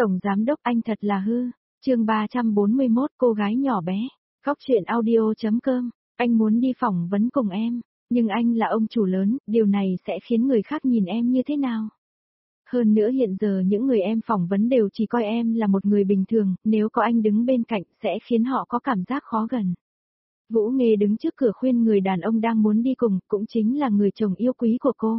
Tổng giám đốc anh thật là hư. Chương 341 cô gái nhỏ bé. Góc truyện audio.com. Anh muốn đi phỏng vấn cùng em, nhưng anh là ông chủ lớn, điều này sẽ khiến người khác nhìn em như thế nào? Hơn nữa hiện giờ những người em phỏng vấn đều chỉ coi em là một người bình thường, nếu có anh đứng bên cạnh sẽ khiến họ có cảm giác khó gần. Vũ Nghê đứng trước cửa khuyên người đàn ông đang muốn đi cùng, cũng chính là người chồng yêu quý của cô.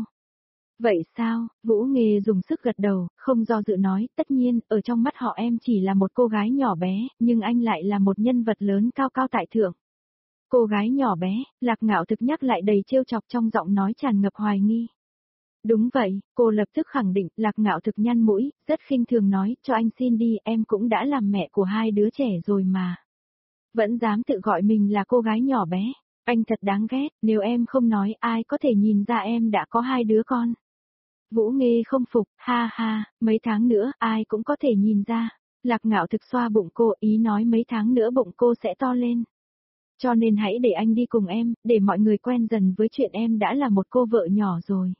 Vậy sao? Vũ Nghê dùng sức gật đầu, không do dự nói, tất nhiên, ở trong mắt họ em chỉ là một cô gái nhỏ bé, nhưng anh lại là một nhân vật lớn cao cao tại thượng. Cô gái nhỏ bé, Lạc Ngạo Thực nhắc lại đầy trêu chọc trong giọng nói tràn ngập hoài nghi. Đúng vậy, cô lập tức khẳng định, Lạc Ngạo Thực nhăn mũi, rất khinh thường nói, cho anh xin đi, em cũng đã làm mẹ của hai đứa trẻ rồi mà. Vẫn dám tự gọi mình là cô gái nhỏ bé, anh thật đáng ghét, nếu em không nói ai có thể nhìn ra em đã có hai đứa con. Vũ Nghê không phục, ha ha, mấy tháng nữa ai cũng có thể nhìn ra. Lạc Ngạo Thực xoa bụng cô, ý nói mấy tháng nữa bụng cô sẽ to lên. Cho nên hãy để anh đi cùng em, để mọi người quen dần với chuyện em đã là một cô vợ nhỏ rồi.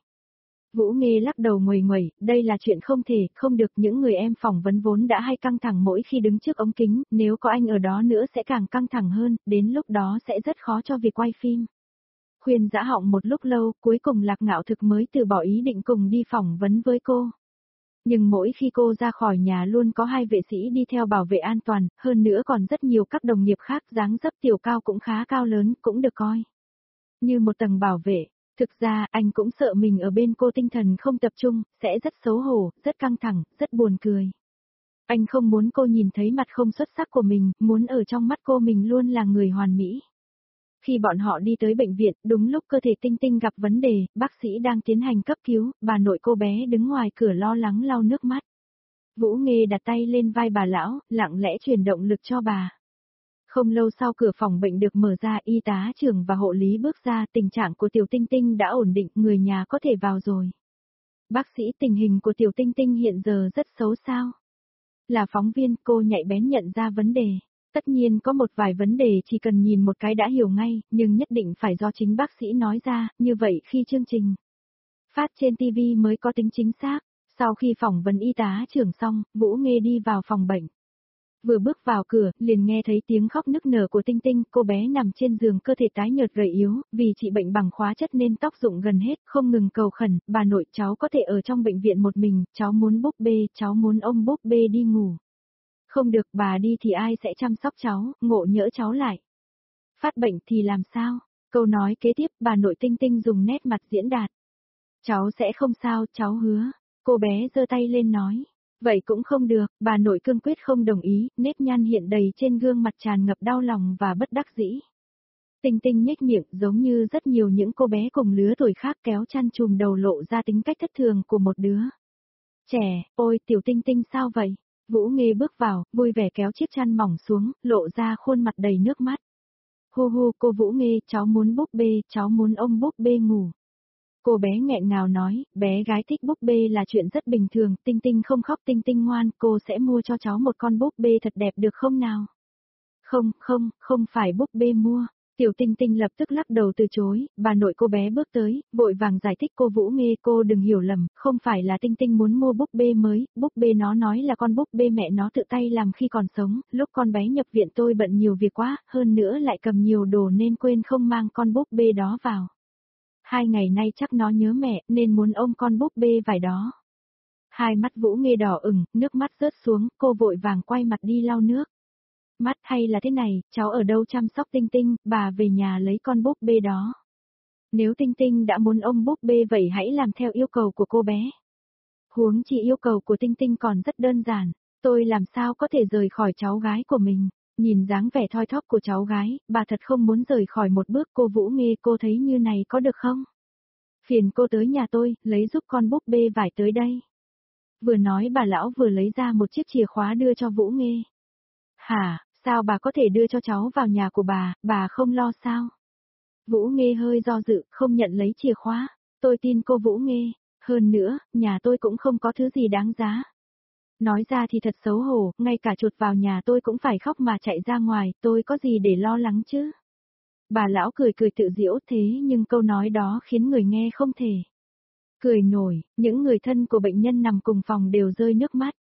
Vũ Nghê lắc đầu nguầy nguẩy, đây là chuyện không thể, không được, những người em phỏng vấn vốn đã hay căng thẳng mỗi khi đứng trước ống kính, nếu có anh ở đó nữa sẽ càng căng thẳng hơn, đến lúc đó sẽ rất khó cho việc quay phim. Khuyên dã họng một lúc lâu, cuối cùng Lạc Ngạo Thực mới từ bỏ ý định cùng đi phỏng vấn với cô. Nhưng mỗi khi cô ra khỏi nhà luôn có hai vệ sĩ đi theo bảo vệ an toàn, hơn nữa còn rất nhiều các đồng nghiệp khác, dáng dấp tiểu cao cũng khá cao lớn, cũng được coi như một tầng bảo vệ. Thực ra anh cũng sợ mình ở bên cô tinh thần không tập trung, sẽ rất xấu hổ, rất căng thẳng, rất buồn cười. Anh không muốn cô nhìn thấy mặt không xuất sắc của mình, muốn ở trong mắt cô mình luôn là người hoàn mỹ. Khi bọn họ đi tới bệnh viện, đúng lúc cơ thể Tinh Tinh gặp vấn đề, bác sĩ đang tiến hành cấp cứu, bà nội cô bé đứng ngoài cửa lo lắng lau nước mắt. Vũ Nghê đặt tay lên vai bà lão, lặng lẽ truyền động lực cho bà. Không lâu sau cửa phòng bệnh được mở ra, y tá trưởng và hộ lý bước ra, tình trạng của Tiểu Tinh Tinh đã ổn định, người nhà có thể vào rồi. Bác sĩ, tình hình của Tiểu Tinh Tinh hiện giờ rất xấu sao? Là phóng viên, cô nhạy bén nhận ra vấn đề. Tất nhiên có một vài vấn đề chỉ cần nhìn một cái đã hiểu ngay, nhưng nhất định phải do chính bác sĩ nói ra, như vậy khi chương trình phát trên TV mới có tính chính xác. Sau khi phỏng vấn y tá trưởng xong, Vũ Nghê đi vào phòng bệnh. Vừa bước vào cửa, liền nghe thấy tiếng khóc nức nở của Tinh Tinh, cô bé nằm trên giường cơ thể tái nhợt gầy yếu, vì trị bệnh bằng hóa chất nên tóc rụng gần hết, không ngừng cầu khẩn, bà nội cháu có thể ở trong bệnh viện một mình, cháu muốn búp bê, cháu muốn ôm búp bê đi ngủ. Không được, bà đi thì ai sẽ chăm sóc cháu, ngộ nhỡ cháu lại phát bệnh thì làm sao? Câu nói kế tiếp, bà nội Tinh Tinh dùng nét mặt diễn đạt. Cháu sẽ không sao, cháu hứa. Cô bé giơ tay lên nói. Vậy cũng không được, bà nội cương quyết không đồng ý, nếp nhăn hiện đầy trên gương mặt tràn ngập đau lòng và bất đắc dĩ. Tinh Tinh nhếch miệng giống như rất nhiều những cô bé cùng lứa tuổi khác kéo chăn chùm đầu lộ ra tính cách thất thường của một đứa trẻ. Ôi Tiểu Tinh Tinh sao vậy? Vũ Nghê bước vào, vui vẻ kéo chiếc chăn mỏng xuống, lộ ra khuôn mặt đầy nước mắt. Hu hu, cô Vũ Nghê, cháu muốn búp bê, cháu muốn ôm búp bê ngủ. Cô bé nghẹn ngào nói, bé gái thích búp bê là chuyện rất bình thường, Tinh Tinh không khóc, Tinh Tinh ngoan, cô sẽ mua cho cháu một con búp bê thật đẹp được không nào? Không phải búp bê mua. Tiểu Tinh Tinh lập tức lắc đầu từ chối, bà nội cô bé bước tới, vội vàng giải thích cô Vũ Nghê, cô đừng hiểu lầm, không phải là Tinh Tinh muốn mua búp bê mới, búp bê nó nói là con búp bê mẹ nó tự tay làm khi còn sống, lúc con bé nhập viện tôi bận nhiều việc quá, hơn nữa lại cầm nhiều đồ nên quên không mang con búp bê đó vào. 2 ngày nay chắc nó nhớ mẹ nên muốn ôm con búp bê vải đó. Hai mắt Vũ Nghê đỏ ửng, nước mắt rớt xuống, cô vội vàng quay mặt đi lau nước. Mắt hay là thế này, cháu ở đâu chăm sóc Tinh Tinh, bà về nhà lấy con búp bê đó. Nếu Tinh Tinh đã muốn ôm búp bê vậy hãy làm theo yêu cầu của cô bé. Huống chi yêu cầu của Tinh Tinh còn rất đơn giản, tôi làm sao có thể rời khỏi cháu gái của mình. Nhìn dáng vẻ thoi thóp của cháu gái, bà thật không muốn rời khỏi một bước. Cô Vũ Nghê, cô thấy như này có được không? Phiền cô tới nhà tôi, lấy giúp con búp bê vải tới đây. Vừa nói bà lão vừa lấy ra một chiếc chìa khóa đưa cho Vũ Nghê. Hả, sao bà có thể đưa cho cháu vào nhà của bà không lo sao? Vũ Nghê hơi do dự, không nhận lấy chìa khóa. Tôi tin cô Vũ Nghê, hơn nữa, nhà tôi cũng không có thứ gì đáng giá. Nói ra thì thật xấu hổ, ngay cả chuột vào nhà tôi cũng phải khóc mà chạy ra ngoài, tôi có gì để lo lắng chứ? Bà lão cười cười tự giễu, thế nhưng câu nói đó khiến người nghe không thể cười nổi, những người thân của bệnh nhân nằm cùng phòng đều rơi nước mắt.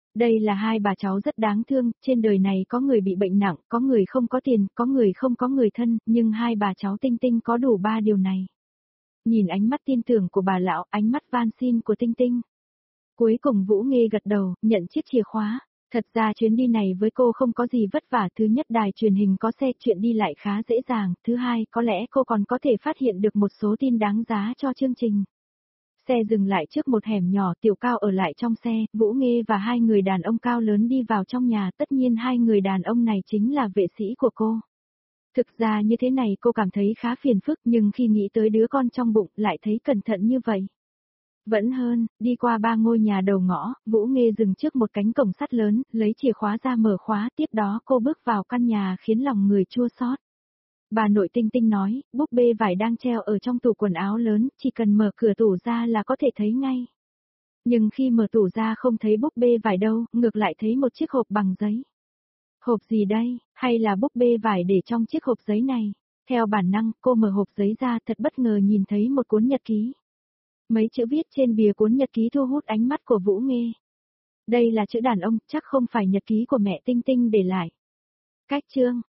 Đây là hai bà cháu rất đáng thương, trên đời này có người bị bệnh nặng, có người không có tiền, có người không có người thân, nhưng hai bà cháu Tinh Tinh có đủ ba điều này. Nhìn ánh mắt tin tưởng của bà lão, ánh mắt van xin của Tinh Tinh. Cuối cùng Vũ Nghê gật đầu, nhận chiếc chìa khóa. Thật ra chuyến đi này với cô không có gì vất vả, thứ nhất đài truyền hình có xe, chuyện đi lại khá dễ dàng, thứ hai có lẽ cô còn có thể phát hiện được một số tin đáng giá cho chương trình. Xe dừng lại trước một hẻm nhỏ, Tiểu Cao ở lại trong xe, Vũ Nghê và hai người đàn ông cao lớn đi vào trong nhà, tất nhiên hai người đàn ông này chính là vệ sĩ của cô. Thực ra như thế này cô cảm thấy khá phiền phức, nhưng khi nghĩ tới đứa con trong bụng lại thấy cẩn thận như vậy. Vẫn hơn, đi qua ba ngôi nhà đầu ngõ, Vũ Nghê dừng trước một cánh cổng sắt lớn, lấy chìa khóa ra mở khóa, tiếp đó cô bước vào căn nhà khiến lòng người chua xót. Bà nội Tinh Tinh nói, búp bê vải đang treo ở trong tủ quần áo lớn, chỉ cần mở cửa tủ ra là có thể thấy ngay. Nhưng khi mở tủ ra không thấy búp bê vải đâu, ngược lại thấy một chiếc hộp bằng giấy. Hộp gì đây, hay là búp bê vải để trong chiếc hộp giấy này? Theo bản năng, cô mở hộp giấy ra, thật bất ngờ nhìn thấy một cuốn nhật ký. Mấy chữ viết trên bìa cuốn nhật ký thu hút ánh mắt của Vũ Nghê. Đây là chữ đàn ông, chắc không phải nhật ký của mẹ Tinh Tinh để lại. Cách chương